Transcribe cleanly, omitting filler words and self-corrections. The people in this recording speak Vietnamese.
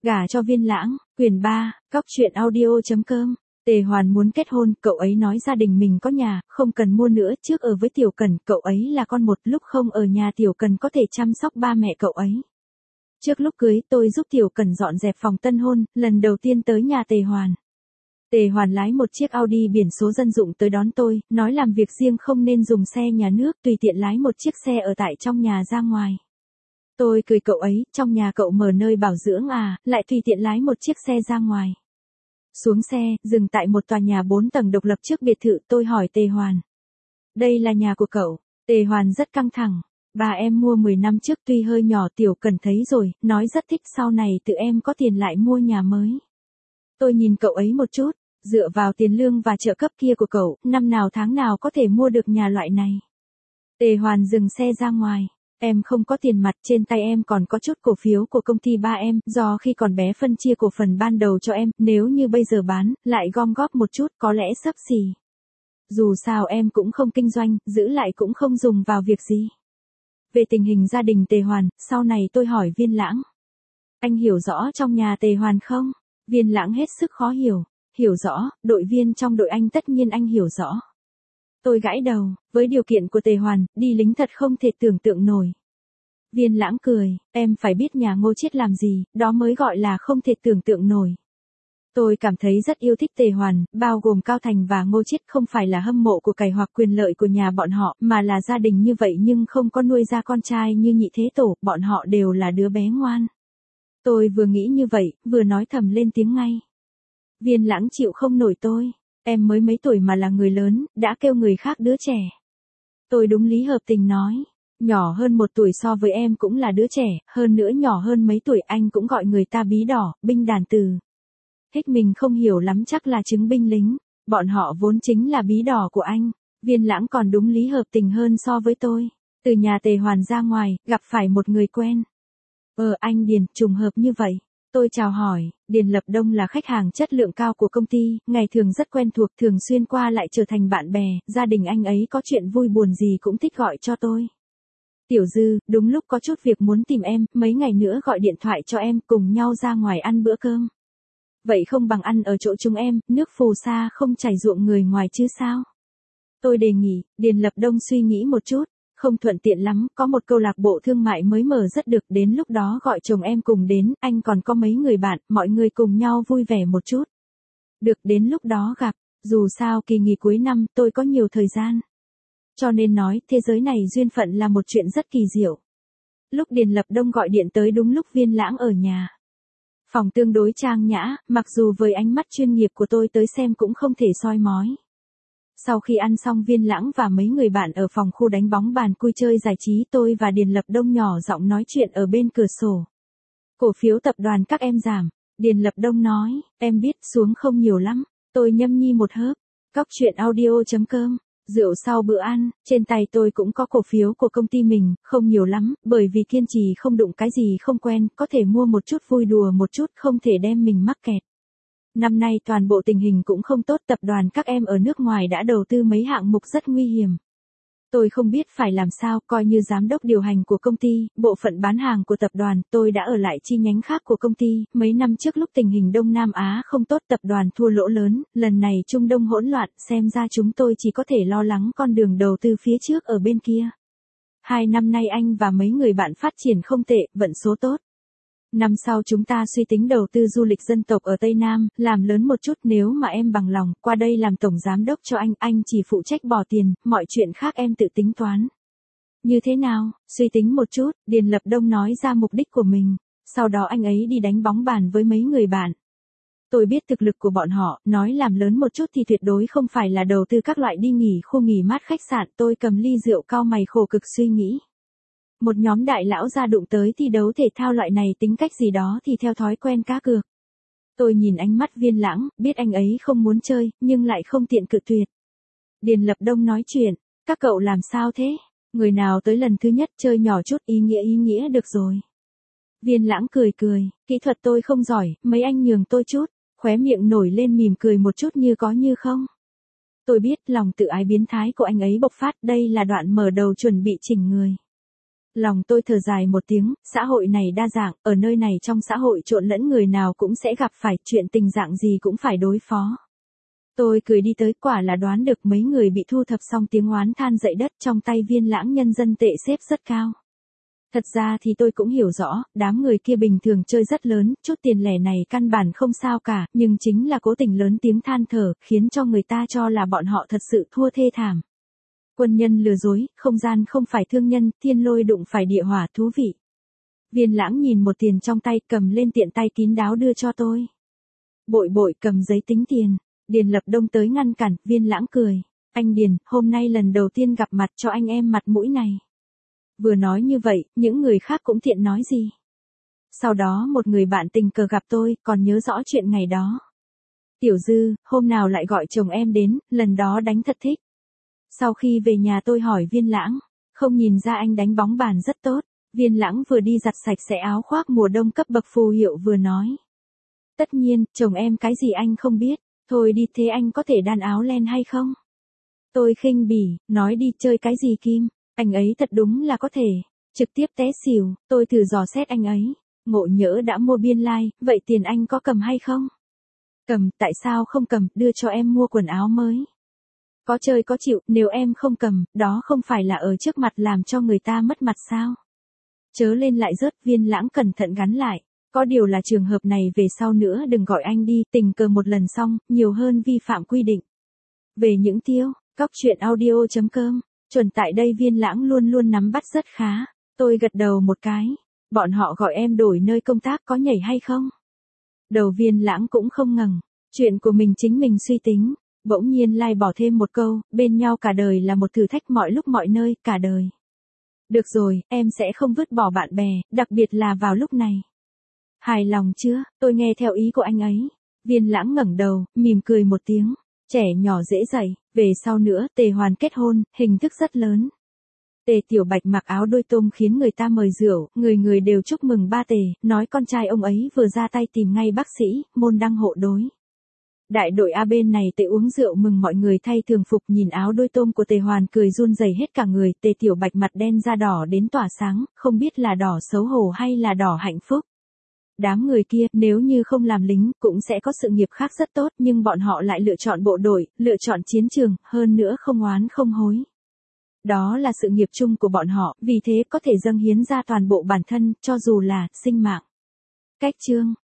Gả cho Viên Lãng, quyển 3, Cóc truyện audio.com. Tề Hoàn muốn kết hôn, cậu ấy nói gia đình mình có nhà, không cần mua nữa, trước ở với Tiểu Cần, cậu ấy là con một, lúc không ở nhà Tiểu Cần có thể chăm sóc ba mẹ cậu ấy. Trước lúc cưới, tôi giúp Tiểu Cần dọn dẹp phòng tân hôn, lần đầu tiên tới nhà Tề Hoàn. Tề Hoàn lái một chiếc Audi biển số dân dụng tới đón tôi, nói làm việc riêng không nên dùng xe nhà nước, tùy tiện lái một chiếc xe ở tại trong nhà ra ngoài. Tôi cười cậu ấy, trong nhà cậu mở nơi bảo dưỡng à, lại tùy tiện lái một chiếc xe ra ngoài. Xuống xe, dừng tại một tòa nhà 4 tầng độc lập trước biệt thự, tôi hỏi Tề Hoàn. Đây là nhà của cậu. Tề Hoàn rất căng thẳng. Bà em mua 10 năm trước tuy hơi nhỏ, Tiểu Cần thấy rồi, nói rất thích, sau này tự em có tiền lại mua nhà mới. Tôi nhìn cậu ấy một chút, dựa vào tiền lương và trợ cấp kia của cậu, năm nào tháng nào có thể mua được nhà loại này. Tề Hoàn dừng xe ra ngoài. Em không có tiền mặt, trên tay em còn có chút cổ phiếu của công ty ba em, do khi còn bé phân chia cổ phần ban đầu cho em, nếu như bây giờ bán, lại gom góp một chút, có lẽ xấp xỉ. Dù sao em cũng không kinh doanh, giữ lại cũng không dùng vào việc gì. Về tình hình gia đình Tề Hoàn, sau này tôi hỏi Viên Lãng. Anh hiểu rõ trong nhà Tề Hoàn không? Viên Lãng hết sức khó hiểu. Hiểu rõ, đội viên trong đội anh tất nhiên anh hiểu rõ. Tôi gãi đầu, với điều kiện của Tề Hoàn, đi lính thật không thể tưởng tượng nổi. Viên Lãng cười, em phải biết nhà Ngô Chiết làm gì, đó mới gọi là không thể tưởng tượng nổi. Tôi cảm thấy rất yêu thích Tề Hoàn, bao gồm Cao Thành và Ngô Chiết, không phải là hâm mộ của cải hoặc quyền lợi của nhà bọn họ, mà là gia đình như vậy nhưng không có nuôi ra con trai như Nhị Thế Tổ, bọn họ đều là đứa bé ngoan. Tôi vừa nghĩ như vậy, vừa nói thầm lên tiếng ngay. Viên Lãng chịu không nổi tôi. Em mới mấy tuổi mà là người lớn, đã kêu người khác đứa trẻ. Tôi đúng lý hợp tình nói. Nhỏ hơn 1 tuổi so với em cũng là đứa trẻ, hơn nữa nhỏ hơn mấy tuổi anh cũng gọi người ta bí đỏ, binh đàn từ. Hích mình không hiểu lắm, chắc là chứng binh lính. Bọn họ vốn chính là bí đỏ của anh. Viên Lãng còn đúng lý hợp tình hơn so với tôi. Từ nhà Tề Hoàn ra ngoài, gặp phải một người quen. Anh Điền, trùng hợp như vậy. Tôi chào hỏi, Điền Lập Đông là khách hàng chất lượng cao của công ty, ngày thường rất quen thuộc, thường xuyên qua lại trở thành bạn bè, gia đình anh ấy có chuyện vui buồn gì cũng thích gọi cho tôi. Tiểu Dư, đúng lúc có chút việc muốn tìm em, mấy ngày nữa gọi điện thoại cho em, cùng nhau ra ngoài ăn bữa cơm. Vậy không bằng ăn ở chỗ chúng em, nước phù sa không chảy ruộng người ngoài chứ sao? Tôi đề nghị. Điền Lập Đông suy nghĩ một chút. Không thuận tiện lắm, có một câu lạc bộ thương mại mới mở rất được, đến lúc đó gọi chồng em cùng đến, anh còn có mấy người bạn, mọi người cùng nhau vui vẻ một chút. Được, đến lúc đó gặp, dù sao kỳ nghỉ cuối năm tôi có nhiều thời gian. Cho nên nói, thế giới này duyên phận là một chuyện rất kỳ diệu. Lúc Điền Lập Đông gọi điện tới đúng lúc Viên Lãng ở nhà. Phòng tương đối trang nhã, mặc dù với ánh mắt chuyên nghiệp của tôi tới xem cũng không thể soi mói. Sau khi ăn xong, Viên Lãng và mấy người bạn ở phòng khu đánh bóng bàn vui chơi giải trí, tôi và Điền Lập Đông nhỏ giọng nói chuyện ở bên cửa sổ. Cổ phiếu tập đoàn các em giảm. Điền Lập Đông nói, em biết, xuống không nhiều lắm. Tôi nhâm nhi một hớp. Cóc truyện audio.com. Rượu sau bữa ăn, trên tay tôi cũng có cổ phiếu của công ty mình, không nhiều lắm, bởi vì kiên trì không đụng cái gì không quen, có thể mua một chút vui đùa một chút, không thể đem mình mắc kẹt. Năm nay toàn bộ tình hình cũng không tốt, tập đoàn các em ở nước ngoài đã đầu tư mấy hạng mục rất nguy hiểm. Tôi không biết phải làm sao, coi như giám đốc điều hành của công ty, bộ phận bán hàng của tập đoàn, tôi đã ở lại chi nhánh khác của công ty, mấy năm trước lúc tình hình Đông Nam Á không tốt, tập đoàn thua lỗ lớn, lần này Trung Đông hỗn loạn, xem ra chúng tôi chỉ có thể lo lắng con đường đầu tư phía trước ở bên kia. 2 năm nay anh và mấy người bạn phát triển không tệ, vận số tốt. Năm sau chúng ta suy tính đầu tư du lịch dân tộc ở Tây Nam, làm lớn một chút, nếu mà em bằng lòng, qua đây làm tổng giám đốc cho anh chỉ phụ trách bỏ tiền, mọi chuyện khác em tự tính toán. Như thế nào, suy tính một chút, Điền Lập Đông nói ra mục đích của mình, sau đó anh ấy đi đánh bóng bàn với mấy người bạn. Tôi biết thực lực của bọn họ, nói làm lớn một chút thì tuyệt đối không phải là đầu tư các loại đi nghỉ khu nghỉ mát khách sạn, tôi cầm ly rượu cau mày khổ cực suy nghĩ. Một nhóm đại lão ra đụng tới thi đấu thể thao loại này tính cách gì đó thì theo thói quen cá cược. Tôi nhìn ánh mắt Viên Lãng, biết anh ấy không muốn chơi, nhưng lại không tiện cự tuyệt. Điền Lập Đông nói chuyện, các cậu làm sao thế? Người nào tới lần thứ nhất chơi nhỏ chút ý nghĩa được rồi. Viên Lãng cười, kỹ thuật tôi không giỏi, mấy anh nhường tôi chút, khóe miệng nổi lên mỉm cười một chút như có như không. Tôi biết lòng tự ái biến thái của anh ấy bộc phát, đây là đoạn mở đầu chuẩn bị chỉnh người. Lòng tôi thở dài một tiếng, xã hội này đa dạng, ở nơi này trong xã hội trộn lẫn người nào cũng sẽ gặp phải chuyện tình dạng gì cũng phải đối phó. Tôi cười đi tới, quả là đoán được mấy người bị thu thập xong tiếng oán than dậy đất, trong tay Viên Lãng nhân dân tệ xếp rất cao. Thật ra thì tôi cũng hiểu rõ, đám người kia bình thường chơi rất lớn, chút tiền lẻ này căn bản không sao cả, nhưng chính là cố tình lớn tiếng than thở, khiến cho người ta cho là bọn họ thật sự thua thê thảm. Quân nhân lừa dối, không gian không phải thương nhân, thiên lôi đụng phải địa hỏa, thú vị. Viên Lãng nhìn một tiền trong tay, cầm lên tiện tay kín đáo đưa cho tôi. Bội bội cầm giấy tính tiền. Điền Lập Đông tới ngăn cản, Viên Lãng cười. Anh Điền, hôm nay lần đầu tiên gặp mặt, cho anh em mặt mũi này. Vừa nói như vậy, những người khác cũng tiện nói gì. Sau đó một người bạn tình cờ gặp tôi, còn nhớ rõ chuyện ngày đó. Tiểu Dư, hôm nào lại gọi chồng em đến, lần đó đánh thật thích. Sau khi về nhà tôi hỏi Viên Lãng, không nhìn ra anh đánh bóng bàn rất tốt. Viên Lãng vừa đi giặt sạch sẽ áo khoác mùa đông cấp bậc phù hiệu vừa nói. Tất nhiên, chồng em cái gì anh không biết, thôi đi, thế anh có thể đan áo len hay không? Tôi khinh bỉ, nói đi, chơi cái gì Kim, anh ấy thật đúng là có thể. Trực tiếp té xỉu, tôi thử dò xét anh ấy. Ngộ nhỡ đã mua biên lai, vậy tiền anh có cầm hay không? Cầm, tại sao không cầm, đưa cho em mua quần áo mới. Có chơi có chịu, nếu em không cầm, đó không phải là ở trước mặt làm cho người ta mất mặt sao? Chớ lên lại rớt. Viên Lãng cẩn thận gắn lại. Có điều là trường hợp này về sau nữa đừng gọi anh đi, tình cờ một lần xong, nhiều hơn vi phạm quy định. Về những tiêu, cóc truyện audio.com, chuẩn tại đây Viên Lãng luôn luôn nắm bắt rất khá. Tôi gật đầu một cái. Bọn họ gọi em đổi nơi công tác có nhảy hay không? Đầu Viên Lãng cũng không ngẩng. Chuyện của mình chính mình suy tính. Bỗng nhiên lai bỏ thêm một câu, bên nhau cả đời là một thử thách mọi lúc mọi nơi, cả đời. Được rồi, em sẽ không vứt bỏ bạn bè, đặc biệt là vào lúc này. Hài lòng chưa? Tôi nghe theo ý của anh ấy. Viên Lãng ngẩng đầu, mỉm cười một tiếng. Trẻ nhỏ dễ dạy, về sau nữa, Tề Hoàn kết hôn, hình thức rất lớn. Tề Tiểu Bạch mặc áo đôi tôm khiến người ta mời rượu, người người đều chúc mừng ba Tề, nói con trai ông ấy vừa ra tay tìm ngay bác sĩ, môn đăng hộ đối. Đại đội A bên này Tề uống rượu mừng mọi người thay thường phục, nhìn áo đôi tôm của Tề Hoàn cười run rẩy hết cả người. Tề Tiểu Bạch mặt đen da đỏ đến tỏa sáng, không biết là đỏ xấu hổ hay là đỏ hạnh phúc. Đám người kia, nếu như không làm lính, cũng sẽ có sự nghiệp khác rất tốt, nhưng bọn họ lại lựa chọn bộ đội, lựa chọn chiến trường, hơn nữa không oán không hối. Đó là sự nghiệp chung của bọn họ, vì thế có thể dâng hiến ra toàn bộ bản thân, cho dù là sinh mạng. Cách chương